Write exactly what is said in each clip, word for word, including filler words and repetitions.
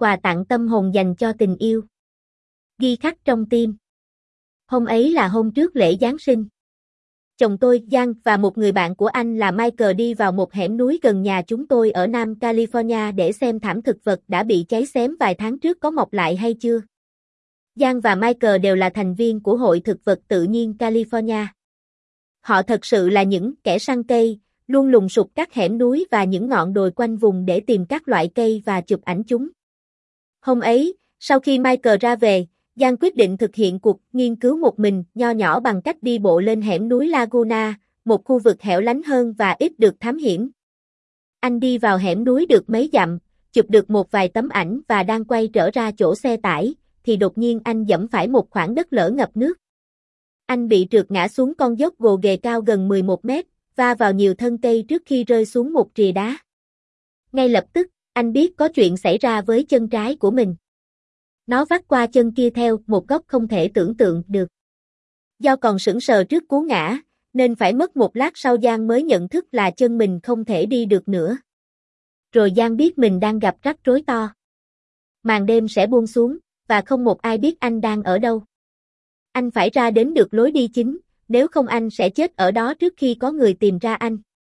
quà tặng tâm hồn dành cho tình yêu. Ghi khắc trong tim. Hôm ấy là hôm trước lễ Giáng sinh. Chồng tôi, Giang, và một người bạn của anh là Michael đi vào một hẻm núi gần nhà chúng tôi ở Nam California để xem thảm thực vật đã bị cháy xém vài tháng trước có mọc lại hay chưa. Giang và Michael đều là thành viên của Hội Thực vật Tự nhiên California. Họ thật sự là những kẻ săn cây, luôn lùng sục các hẻm núi và những ngọn đồi quanh vùng để tìm các loại cây và chụp ảnh chúng. Hôm ấy, sau khi Michael ra về, Giang quyết định thực hiện cuộc nghiên cứu một mình nho nhỏ bằng cách đi bộ lên hẻm núi Laguna, một khu vực hẻo lánh hơn và ít được thám hiểm. Anh đi vào hẻm núi được mấy dặm, chụp được một vài tấm ảnh và đang quay trở ra chỗ xe tải, thì đột nhiên anh giẫm phải một khoảng đất lở ngập nước. Anh bị trượt ngã xuống con dốc gồ ghề cao gần mười một mét, va vào nhiều thân cây trước khi rơi xuống một rìa đá. Ngay lập tức, anh biết có chuyện xảy ra với chân trái của mình. Nó vắt qua chân kia theo một góc không thể tưởng tượng được. Do còn sững sờ trước cú ngã, nên phải mất một lát sau Giang mới nhận thức là chân mình không thể đi được nữa. Rồi Giang biết mình đang gặp rắc rối to. Màn đêm sẽ buông xuống, và không một ai biết anh đang ở đâu. Anh phải ra đến được lối đi chính, nếu không anh sẽ chết ở đó trước khi có người tìm ra anh.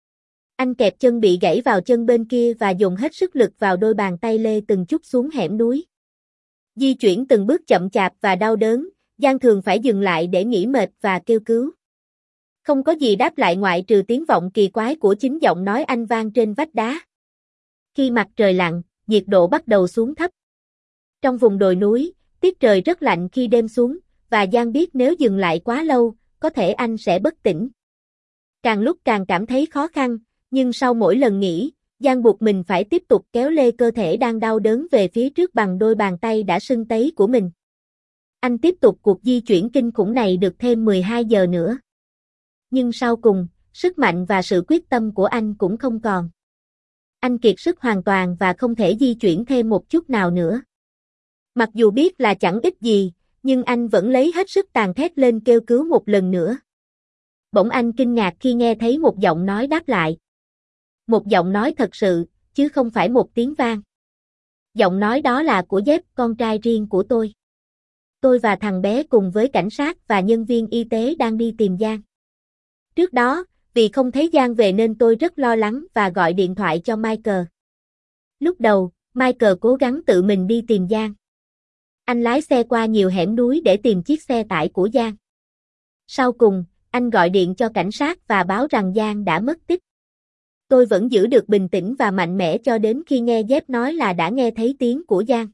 Anh kẹp chân bị gãy vào chân bên kia và dùng hết sức lực vào đôi bàn tay lê từng chút xuống hẻm núi. Di chuyển từng bước chậm chạp và đau đớn, Giang thường phải dừng lại để nghỉ mệt và kêu cứu. Không có gì đáp lại ngoại trừ tiếng vọng kỳ quái của chính giọng nói anh vang trên vách đá. Khi mặt trời lặn, nhiệt độ bắt đầu xuống thấp. Trong vùng đồi núi, tiết trời rất lạnh khi đêm xuống, và Giang biết nếu dừng lại quá lâu, có thể anh sẽ bất tỉnh. Càng lúc càng cảm thấy khó khăn, nhưng sau mỗi lần nghỉ, Giang buộc mình phải tiếp tục kéo lê cơ thể đang đau đớn về phía trước bằng đôi bàn tay đã sưng tấy của mình. Anh tiếp tục cuộc di chuyển kinh khủng này được thêm mười hai giờ nữa. Nhưng sau cùng, sức mạnh và sự quyết tâm của anh cũng không còn. Anh kiệt sức hoàn toàn và không thể di chuyển thêm một chút nào nữa. Mặc dù biết là chẳng ích gì, nhưng anh vẫn lấy hết sức tàn thét lên kêu cứu một lần nữa. Bỗng anh kinh ngạc khi nghe thấy một giọng nói đáp lại. Một giọng nói thật sự, chứ không phải một tiếng vang. Giọng nói đó là của Jeff, con trai riêng của tôi. Tôi và thằng bé cùng với cảnh sát và nhân viên y tế đang đi tìm Giang. Trước đó, vì không thấy Giang về nên tôi rất lo lắng và gọi điện thoại cho Michael. Lúc đầu, Michael cố gắng tự mình đi tìm Giang. Anh lái xe qua nhiều hẻm núi để tìm chiếc xe tải của Giang. Sau cùng, anh gọi điện cho cảnh sát và báo rằng Giang đã mất tích. Tôi vẫn giữ được bình tĩnh và mạnh mẽ cho đến khi nghe Jeff nói là đã nghe thấy tiếng của Giang.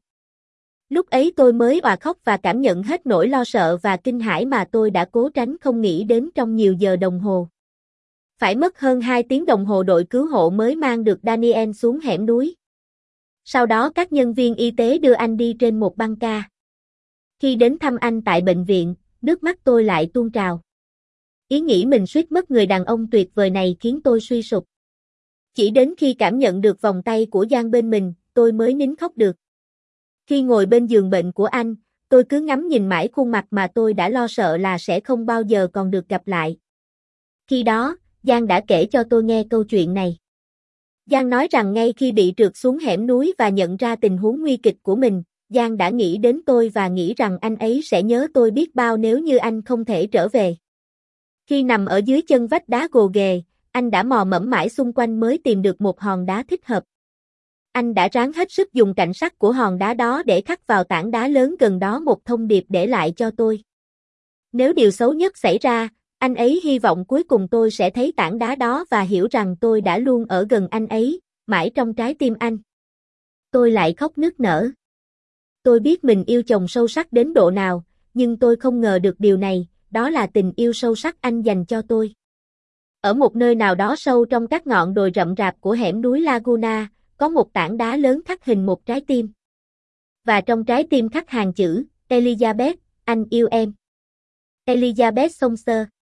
Lúc ấy tôi mới òa khóc và cảm nhận hết nỗi lo sợ và kinh hãi mà tôi đã cố tránh không nghĩ đến trong nhiều giờ đồng hồ. Phải mất hơn hai tiếng đồng hồ đội cứu hộ mới mang được Daniel xuống hẻm núi. Sau đó các nhân viên y tế đưa anh đi trên một băng ca. Khi đến thăm anh tại bệnh viện, nước mắt tôi lại tuôn trào. Ý nghĩ mình suýt mất người đàn ông tuyệt vời này khiến tôi suy sụp. Chỉ đến khi cảm nhận được vòng tay của Giang bên mình, tôi mới nín khóc được. Khi ngồi bên giường bệnh của anh, tôi cứ ngắm nhìn mãi khuôn mặt mà tôi đã lo sợ là sẽ không bao giờ còn được gặp lại. Khi đó, Giang đã kể cho tôi nghe câu chuyện này. Giang nói rằng ngay khi bị trượt xuống hẻm núi và nhận ra tình huống nguy kịch của mình, Giang đã nghĩ đến tôi và nghĩ rằng anh ấy sẽ nhớ tôi biết bao nếu như anh không thể trở về. Khi nằm ở dưới chân vách đá gồ ghề, anh đã mò mẫm mãi xung quanh mới tìm được một hòn đá thích hợp. Anh đã ráng hết sức dùng cạnh sắc của hòn đá đó để khắc vào tảng đá lớn gần đó một thông điệp để lại cho tôi. Nếu điều xấu nhất xảy ra, anh ấy hy vọng cuối cùng tôi sẽ thấy tảng đá đó và hiểu rằng tôi đã luôn ở gần anh ấy, mãi trong trái tim anh. Tôi lại khóc nức nở. Tôi biết mình yêu chồng sâu sắc đến độ nào, nhưng tôi không ngờ được điều này, đó là tình yêu sâu sắc anh dành cho tôi. Ở một nơi nào đó sâu trong các ngọn đồi rậm rạp của hẻm núi Laguna, có một tảng đá lớn khắc hình một trái tim. Và trong trái tim khắc hàng chữ, Elizabeth, anh yêu em. Elizabeth Songser.